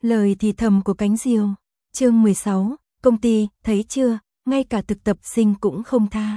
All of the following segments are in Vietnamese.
Lời thì thầm của cánh diều. Chương 16, công ty, thấy chưa, ngay cả thực tập sinh cũng không tha.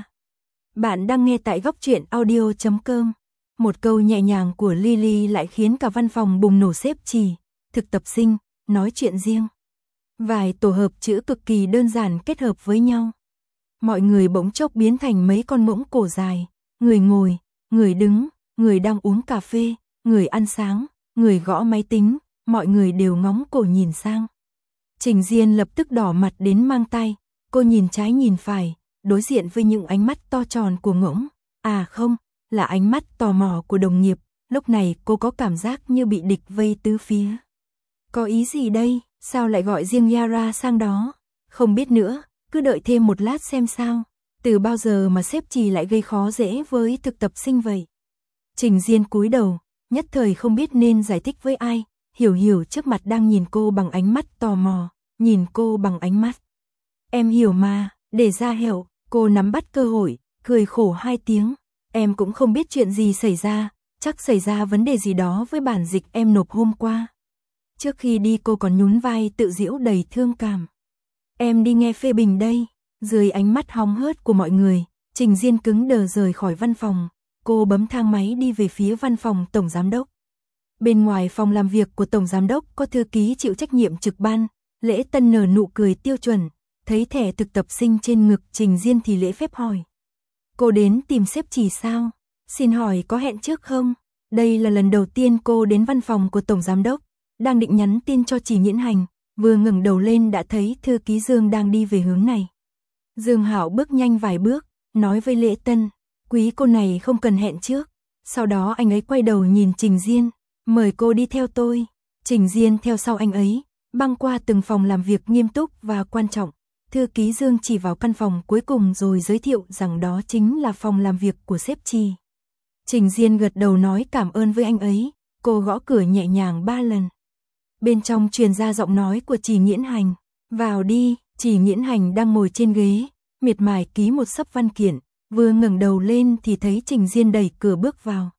Bạn đang nghe tại góc truyện audio.com. Một câu nhẹ nhàng của Lily lại khiến cả văn phòng bùng nổ xếp chì, thực tập sinh, nói chuyện riêng. Vài tổ hợp chữ cực kỳ đơn giản kết hợp với nhau. Mọi người bỗng chốc biến thành mấy con muỗng cổ dài, người ngồi, người đứng, người đang uống cà phê, người ăn sáng, người gõ máy tính, mọi người đều ngóng cổ nhìn sang. Trình Diên lập tức đỏ mặt đến mang tay, cô nhìn trái nhìn phải, đối diện với những ánh mắt to tròn của ngỗng, à không, là ánh mắt tò mò của đồng nghiệp, lúc này cô có cảm giác như bị địch vây tứ phía. Có ý gì đây, sao lại gọi riêng Yara sang đó? Không biết nữa, cứ đợi thêm một lát xem sao. Từ bao giờ mà sếp Trì lại gây khó dễ với thực tập sinh vậy? Trình Diên cúi đầu, nhất thời không biết nên giải thích với ai. Hiểu Hiểu trước mặt đang nhìn cô bằng ánh mắt tò mò, nhìn cô bằng ánh mắt. Em hiểu mà, để ra hiệu, cô nắm bắt cơ hội, cười khổ hai tiếng. Em cũng không biết chuyện gì xảy ra, chắc xảy ra vấn đề gì đó với bản dịch em nộp hôm qua. Trước khi đi cô còn nhún vai tự giễu đầy thương cảm. Em đi nghe phê bình đây. Dưới ánh mắt hóng hớt của mọi người, Trình Diên cứng đờ rời khỏi văn phòng. Cô bấm thang máy đi về phía văn phòng tổng giám đốc. Bên ngoài phòng làm việc của tổng giám đốc có thư ký chịu trách nhiệm trực ban. Lễ Tân nở nụ cười tiêu chuẩn, thấy thẻ thực tập sinh trên ngực Trình Diên thì lễ phép hỏi. Cô đến tìm sếp Trì sao? Xin hỏi có hẹn trước không? Đây là lần đầu tiên cô đến văn phòng của tổng giám đốc. Đang định nhắn tin cho Trì Nghiễn Hành, vừa ngẩng đầu lên đã thấy thư ký Dương đang đi về hướng này. Dương Hạo bước nhanh vài bước, nói với Lễ Tân, quý cô này không cần hẹn trước. Sau đó anh ấy quay đầu nhìn Trình Diên, mời cô đi theo tôi. Trình Diên theo sau anh ấy, băng qua từng phòng làm việc nghiêm túc và quan trọng. Thư ký Dương chỉ vào căn phòng cuối cùng rồi giới thiệu rằng đó chính là phòng làm việc của sếp Trì. Trình Diên gật đầu nói cảm ơn với anh ấy, cô gõ cửa nhẹ nhàng 3 lần. Bên trong truyền ra giọng nói của Trì Nghiễn Hành, vào đi. Trì Nghiễn Hành đang ngồi trên ghế, miệt mài ký một xấp văn kiện, vừa ngẩng đầu lên thì thấy Trình Diên đẩy cửa bước vào.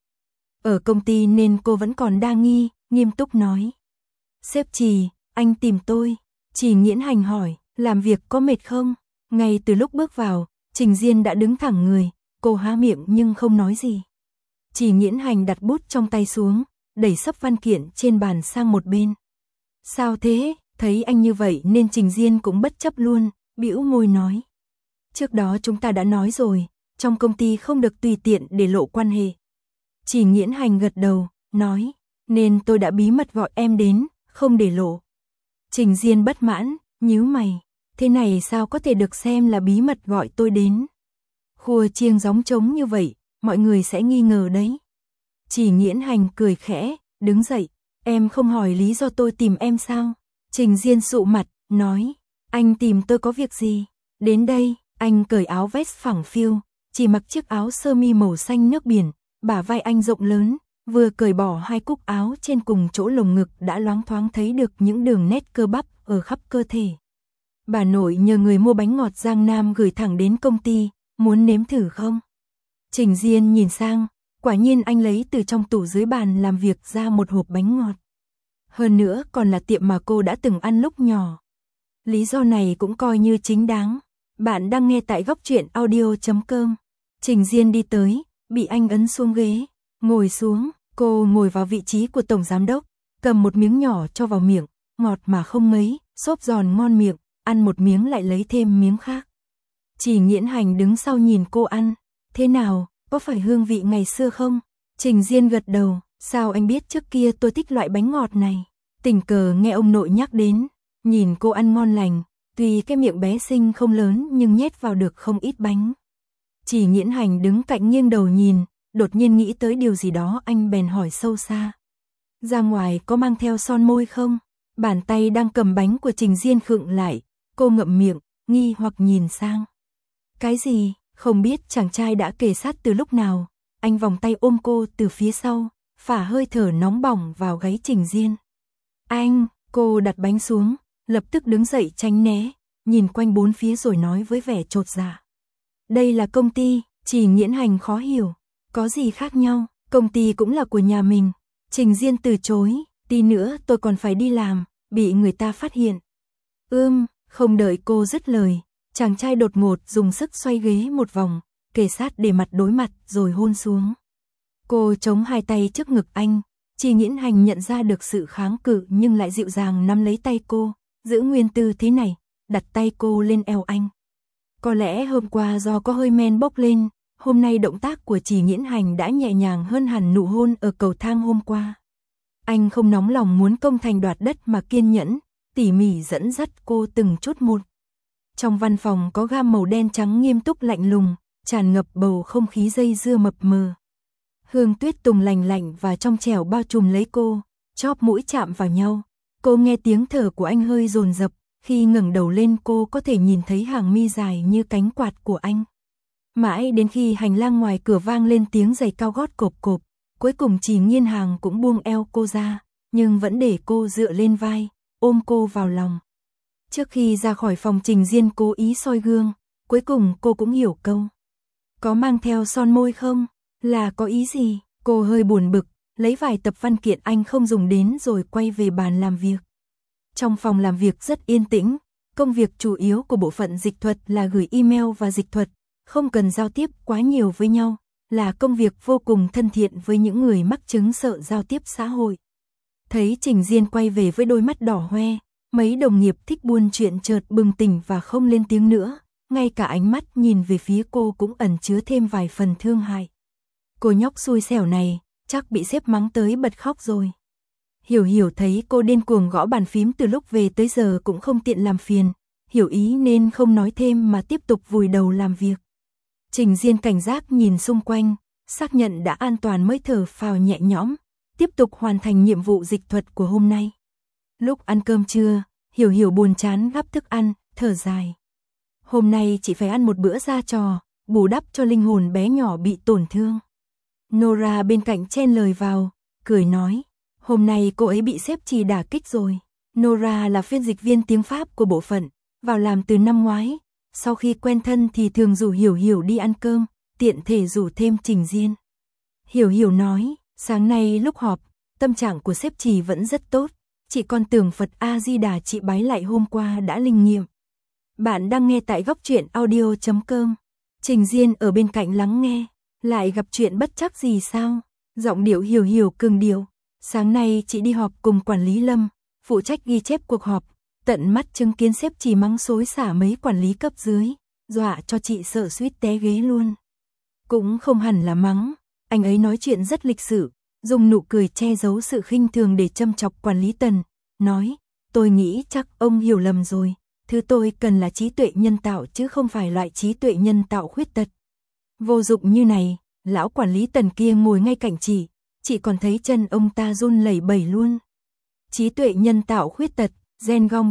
Ở công ty nên cô vẫn còn đa nghi, nghiêm túc nói. Sếp Trì, anh tìm tôi. Trì Nghiễn Hành hỏi, làm việc có mệt không? Ngay từ lúc bước vào, Trình Diên đã đứng thẳng người, cô há miệng nhưng không nói gì. Trì Nghiễn Hành đặt bút trong tay xuống, đẩy xấp văn kiện trên bàn sang một bên. Sao thế? Thấy anh như vậy nên Trình Diên cũng bất chấp luôn, bĩu môi nói. Trước đó chúng ta đã nói rồi, trong công ty không được tùy tiện để lộ quan hệ. Trì Nghiễn Hành gật đầu, nói, nên tôi đã bí mật gọi em đến, không để lộ. Trình Diên bất mãn, nhíu mày, thế này sao có thể được xem là bí mật gọi tôi đến? Khua chiêng gióng trống như vậy, mọi người sẽ nghi ngờ đấy. Trì Nghiễn Hành cười khẽ, đứng dậy, em không hỏi lý do tôi tìm em sao? Trình Diên sụ mặt, nói, anh tìm tôi có việc gì? Đến đây, anh cởi áo vest phẳng phiu, chỉ mặc chiếc áo sơ mi màu xanh nước biển, bả vai anh rộng lớn, vừa cởi bỏ hai cúc áo trên cùng chỗ lồng ngực đã loáng thoáng thấy được những đường nét cơ bắp ở khắp cơ thể. Bà nội nhờ người mua bánh ngọt Giang Nam gửi thẳng đến công ty, muốn nếm thử không? Trình Diên nhìn sang, quả nhiên anh lấy từ trong tủ dưới bàn làm việc ra một hộp bánh ngọt. Hơn nữa còn là tiệm mà cô đã từng ăn lúc nhỏ. Lý do này cũng coi như chính đáng. Bạn đang nghe tại góc truyện audio.com. Trình Diên đi tới, bị anh ấn xuống ghế, ngồi xuống, cô ngồi vào vị trí của tổng giám đốc, cầm một miếng nhỏ cho vào miệng, ngọt mà không mấy, xốp giòn ngon miệng, ăn một miếng lại lấy thêm miếng khác. Trì Nghiễn Hành đứng sau nhìn cô ăn, thế nào, có phải hương vị ngày xưa không? Trình Diên gật đầu, sao anh biết trước kia tôi thích loại bánh ngọt này? Tình cờ nghe ông nội nhắc đến, nhìn cô ăn ngon lành, tuy cái miệng bé xinh không lớn nhưng nhét vào được không ít bánh. Trì Nghiễn Hành đứng cạnh nghiêng đầu nhìn, đột nhiên nghĩ tới điều gì đó anh bèn hỏi sâu xa. Ra ngoài có mang theo son môi không? Bàn tay đang cầm bánh của Trình Diên khựng lại, cô ngậm miệng, nghi hoặc nhìn sang. Cái gì? Không biết chàng trai đã kề sát từ lúc nào, anh vòng tay ôm cô từ phía sau, phả hơi thở nóng bỏng vào gáy Trình Diên. Anh, cô đặt bánh xuống, lập tức đứng dậy tránh né, nhìn quanh bốn phía rồi nói với vẻ chột dạ. Đây là công ty. Trì Nghiễn Hành khó hiểu, có gì khác nhau, công ty cũng là của nhà mình. Trình Diên từ chối, tí nữa tôi còn phải đi làm, bị người ta phát hiện. Không đợi cô dứt lời, chàng trai đột ngột dùng sức xoay ghế một vòng, kề sát để mặt đối mặt rồi hôn xuống. Cô chống hai tay trước ngực anh, Chỉ Nghiễn Hành nhận ra được sự kháng cự nhưng lại dịu dàng nắm lấy tay cô, giữ nguyên tư thế này, đặt tay cô lên eo anh. Có lẽ hôm qua do có hơi men bốc lên, hôm nay động tác của Chỉ Nghiễn Hành đã nhẹ nhàng hơn hẳn nụ hôn ở cầu thang hôm qua. Anh không nóng lòng muốn công thành đoạt đất mà kiên nhẫn, tỉ mỉ dẫn dắt cô từng chút một. Trong văn phòng có gam màu đen trắng nghiêm túc lạnh lùng, tràn ngập bầu không khí dây dưa mập mờ. Hương tuyết tùng lành lạnh và trong trẻo bao trùm lấy cô, chóp mũi chạm vào nhau. Cô nghe tiếng thở của anh hơi dồn dập, khi ngẩng đầu lên cô có thể nhìn thấy hàng mi dài như cánh quạt của anh. Mãi đến khi hành lang ngoài cửa vang lên tiếng giày cao gót cộp cộp, cuối cùng Chỉ Nghiên Hàng cũng buông eo cô ra, nhưng vẫn để cô dựa lên vai, ôm cô vào lòng. Trước khi ra khỏi phòng Trình Diên cố ý soi gương, cuối cùng cô cũng hiểu câu. Có mang theo son môi không? Là có ý gì? Cô hơi buồn bực, lấy vài tập văn kiện anh không dùng đến rồi quay về bàn làm việc. Trong phòng làm việc rất yên tĩnh, công việc chủ yếu của bộ phận dịch thuật là gửi email và dịch thuật, không cần giao tiếp quá nhiều với nhau, là công việc vô cùng thân thiện với những người mắc chứng sợ giao tiếp xã hội. Thấy Trình Diên quay về với đôi mắt đỏ hoe, mấy đồng nghiệp thích buôn chuyện chợt bừng tỉnh và không lên tiếng nữa, ngay cả ánh mắt nhìn về phía cô cũng ẩn chứa thêm vài phần thương hại. Cô nhóc xui xẻo này, chắc bị sếp mắng tới bật khóc rồi. Hiểu Hiểu thấy cô điên cuồng gõ bàn phím từ lúc về tới giờ cũng không tiện làm phiền, hiểu ý nên không nói thêm mà tiếp tục vùi đầu làm việc. Trình Diên cảnh giác nhìn xung quanh, xác nhận đã an toàn mới thở phào nhẹ nhõm, tiếp tục hoàn thành nhiệm vụ dịch thuật của hôm nay. Lúc ăn cơm trưa, Hiểu Hiểu buồn chán gắp thức ăn, thở dài. Hôm nay chỉ phải ăn một bữa ra trò, bù đắp cho linh hồn bé nhỏ bị tổn thương. Nora bên cạnh chen lời vào, cười nói, hôm nay cô ấy bị sếp Trì đả kích rồi. Nora là phiên dịch viên tiếng Pháp của bộ phận, vào làm từ năm ngoái, sau khi quen thân thì thường rủ Hiểu Hiểu đi ăn cơm, tiện thể rủ thêm Trình Diên. Hiểu Hiểu nói, sáng nay lúc họp, tâm trạng của sếp Trì vẫn rất tốt, chị còn tưởng Phật A-di-đà chị bái lại hôm qua đã linh nghiệm. Bạn đang nghe tại góc truyện audio.com. Trình Diên ở bên cạnh lắng nghe, lại gặp chuyện bất trắc gì sao? Giọng điệu Hiểu Hiểu cường điệu. Sáng nay chị đi họp cùng quản lý Lâm, phụ trách ghi chép cuộc họp, tận mắt chứng kiến sếp Trì mắng xối xả mấy quản lý cấp dưới, dọa cho chị sợ suýt té ghế luôn. Cũng không hẳn là mắng, anh ấy nói chuyện rất lịch sự, dùng nụ cười che giấu sự khinh thường để châm chọc quản lý Tần, nói, tôi nghĩ chắc ông hiểu lầm rồi, thứ tôi cần là trí tuệ nhân tạo chứ không phải loại trí tuệ nhân tạo khuyết tật. Vô dụng như này, lão quản lý Tần kia ngồi ngay cạnh chị còn thấy chân ông ta run lẩy bẩy luôn. Trí tuệ nhân tạo khuyết tật, gen gong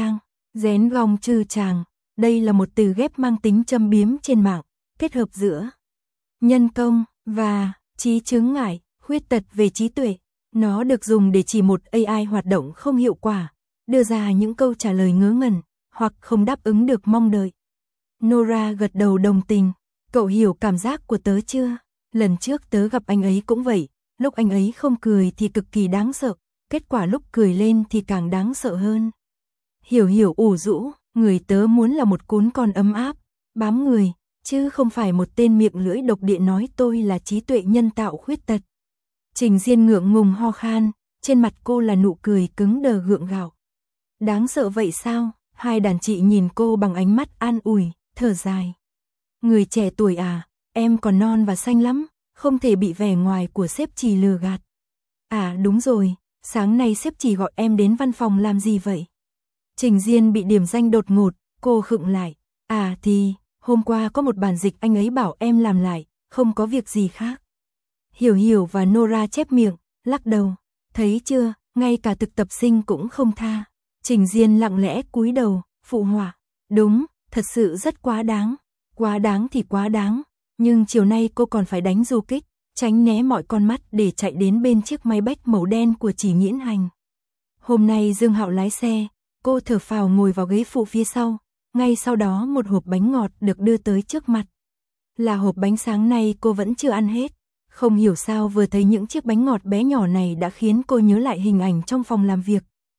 chư chàng, đây là một từ ghép mang tính châm biếm trên mạng, kết hợp giữa nhân công và trí chướng ngại, khuyết tật về trí tuệ. Nó được dùng để chỉ một AI hoạt động không hiệu quả, đưa ra những câu trả lời ngớ ngẩn, hoặc không đáp ứng được mong đợi. Nora gật đầu đồng tình, cậu hiểu cảm giác của tớ chưa? Lần trước tớ gặp anh ấy cũng vậy, lúc anh ấy không cười thì cực kỳ đáng sợ, kết quả lúc cười lên thì càng đáng sợ hơn. Hiểu Hiểu ủ rũ, người tớ muốn là một cún con ấm áp, bám người, chứ không phải một tên miệng lưỡi độc địa nói tôi là trí tuệ nhân tạo khuyết tật. Trình Diên ngượng ngùng ho khan, trên mặt cô là nụ cười cứng đờ gượng gạo. Đáng sợ vậy sao? Hai đàn chị nhìn cô bằng ánh mắt an ủi, thở dài. Người trẻ tuổi à, em còn non và xanh lắm, không thể bị vẻ ngoài của sếp Trì lừa gạt. À đúng rồi, sáng nay sếp Trì gọi em đến văn phòng làm gì vậy? Trình Diên bị điểm danh đột ngột, cô khựng lại. À thì, hôm qua có một bản dịch anh ấy bảo em làm lại, không có việc gì khác. Hiểu Hiểu và Nora chép miệng, lắc đầu. Thấy chưa, ngay cả thực tập sinh cũng không tha. Trình Diên lặng lẽ cúi đầu, phụ họa. Đúng, thật sự rất quá đáng. Quá đáng thì quá đáng, nhưng chiều nay cô còn phải đánh du kích, tránh né mọi con mắt để chạy đến bên chiếc máy bách màu đen của Chỉ Nghiễn Hành. Hôm nay Dương Hạo lái xe, cô thở phào ngồi vào ghế phụ phía sau, ngay sau đó một hộp bánh ngọt được đưa tới trước mặt. Là hộp bánh sáng nay cô vẫn chưa ăn hết, không hiểu sao vừa thấy những chiếc bánh ngọt bé nhỏ này đã khiến cô nhớ lại hình ảnh trong phòng làm việc,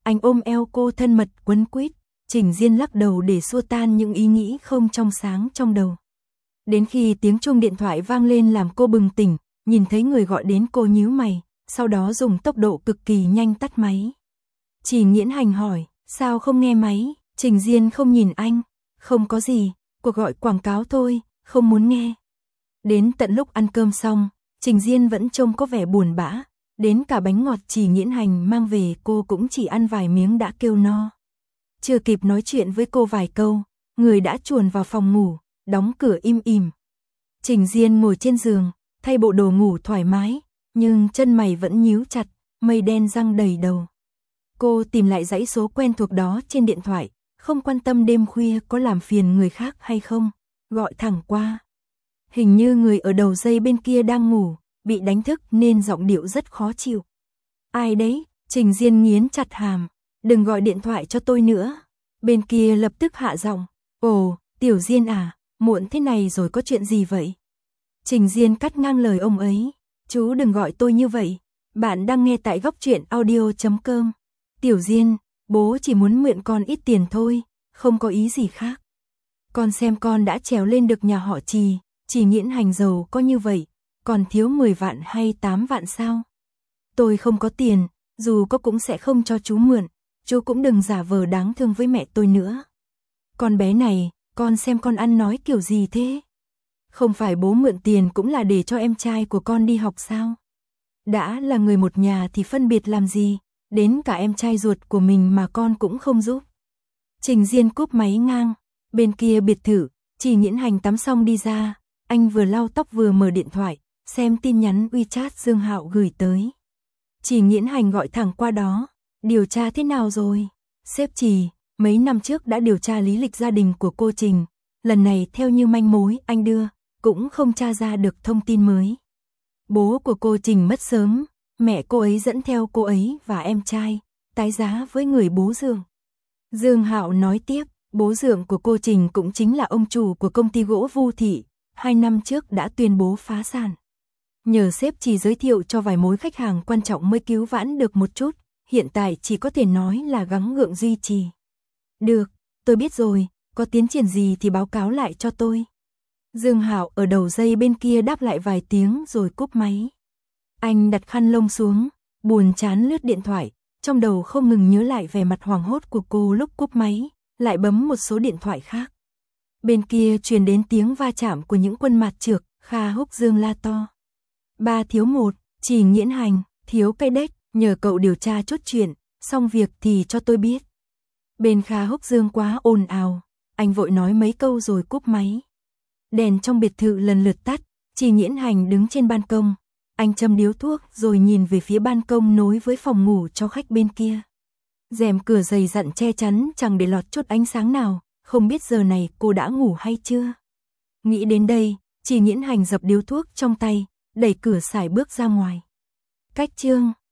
Anh ôm eo cô thân mật quấn quýt, Trình Diên lắc đầu để xua tan những ý nghĩ không trong sáng trong đầu. Đến khi tiếng chuông điện thoại vang lên làm cô bừng tỉnh, nhìn thấy người gọi đến cô nhíu mày, sau đó dùng tốc độ cực kỳ nhanh tắt máy. Chỉ Nghiễn Hành hỏi, sao không nghe máy? Trình Diên không nhìn anh, không có gì, cuộc gọi quảng cáo thôi, không muốn nghe. Đến tận lúc ăn cơm xong, Trình Diên vẫn trông có vẻ buồn bã, đến cả bánh ngọt Chỉ Nghiễn Hành mang về cô cũng chỉ ăn vài miếng đã kêu no. Chưa kịp nói chuyện với cô vài câu, người đã chuồn vào phòng ngủ, đóng cửa im ỉm. Trình Diên ngồi trên giường, thay bộ đồ ngủ thoải mái, nhưng chân mày vẫn nhíu chặt, mây đen giăng đầy đầu. Cô tìm lại dãy số quen thuộc đó trên điện thoại, không quan tâm đêm khuya có làm phiền người khác hay không, gọi thẳng qua. Hình như người ở đầu dây bên kia đang ngủ, bị đánh thức nên giọng điệu rất khó chịu. Ai đấy? Trình Diên nghiến chặt hàm, đừng gọi điện thoại cho tôi nữa. Bên kia lập tức hạ giọng, ồ, Tiểu Diên à, muộn thế này rồi có chuyện gì vậy? Trình Diên cắt ngang lời ông ấy, chú đừng gọi tôi như vậy, bạn đang nghe tại góc truyện audio.com. Tiểu Diên, bố chỉ muốn mượn con ít tiền thôi, không có ý gì khác. Con xem con đã trèo lên được nhà họ Chỉ Nghiễn Hành giàu có như vậy, còn thiếu 10 vạn hay 8 vạn sao? Tôi không có tiền, dù có cũng sẽ không cho chú mượn, chú cũng đừng giả vờ đáng thương với mẹ tôi nữa. Con bé này, con xem con ăn nói kiểu gì thế? Không phải bố mượn tiền cũng là để cho em trai của con đi học sao? Đã là người một nhà thì phân biệt làm gì, đến cả em trai ruột của mình mà con cũng không giúp. Trình Diên cúp máy ngang, bên kia biệt thự, Chỉ Nghiễn Hành tắm xong đi ra, anh vừa lau tóc vừa mở điện thoại, xem tin nhắn WeChat Dương Hạo gửi tới. Chỉ Nghiễn Hành gọi thẳng qua đó, điều tra thế nào rồi? Sếp Chỉ, mấy năm trước đã điều tra lý lịch gia đình của cô Trình, lần này theo như manh mối anh đưa, cũng không tra ra được thông tin mới. Bố của cô Trình mất sớm, mẹ cô ấy dẫn theo cô ấy và em trai, tái giá với người bố dượng. Dương Hạo nói tiếp, bố dượng của cô Trình cũng chính là ông chủ của công ty gỗ Vu Thị, 2 năm trước đã tuyên bố phá sản. Nhờ sếp Chỉ giới thiệu cho vài mối khách hàng quan trọng mới cứu vãn được một chút, hiện tại chỉ có thể nói là gắng gượng duy trì. Được, tôi biết rồi, có tiến triển gì thì báo cáo lại cho tôi. Dương Hạo ở đầu dây bên kia đáp lại vài tiếng rồi cúp máy. Anh đặt khăn lông xuống, buồn chán lướt điện thoại, trong đầu không ngừng nhớ lại vẻ mặt hoảng hốt của cô lúc cúp máy, lại bấm một số điện thoại khác. Bên kia truyền đến tiếng va chạm của những quân mạt trược, Kha Húc Dương la to. 3 thiếu 1, Chỉ Nghiễn Hành, thiếu cây đếch, nhờ cậu điều tra chốt chuyện, xong việc thì cho tôi biết. Bên Kha Húc Dương quá ồn ào, anh vội nói mấy câu rồi cúp máy. Đèn trong biệt thự lần lượt tắt, Chỉ Nghiễn Hành đứng trên ban công, anh châm điếu thuốc rồi nhìn về phía ban công nối với phòng ngủ cho khách bên kia. Rèm cửa dày dặn che chắn chẳng để lọt chút ánh sáng nào, không biết giờ này cô đã ngủ hay chưa. Nghĩ đến đây, Chỉ Nghiễn Hành dập điếu thuốc trong tay, đẩy cửa sải bước ra ngoài. Cách chương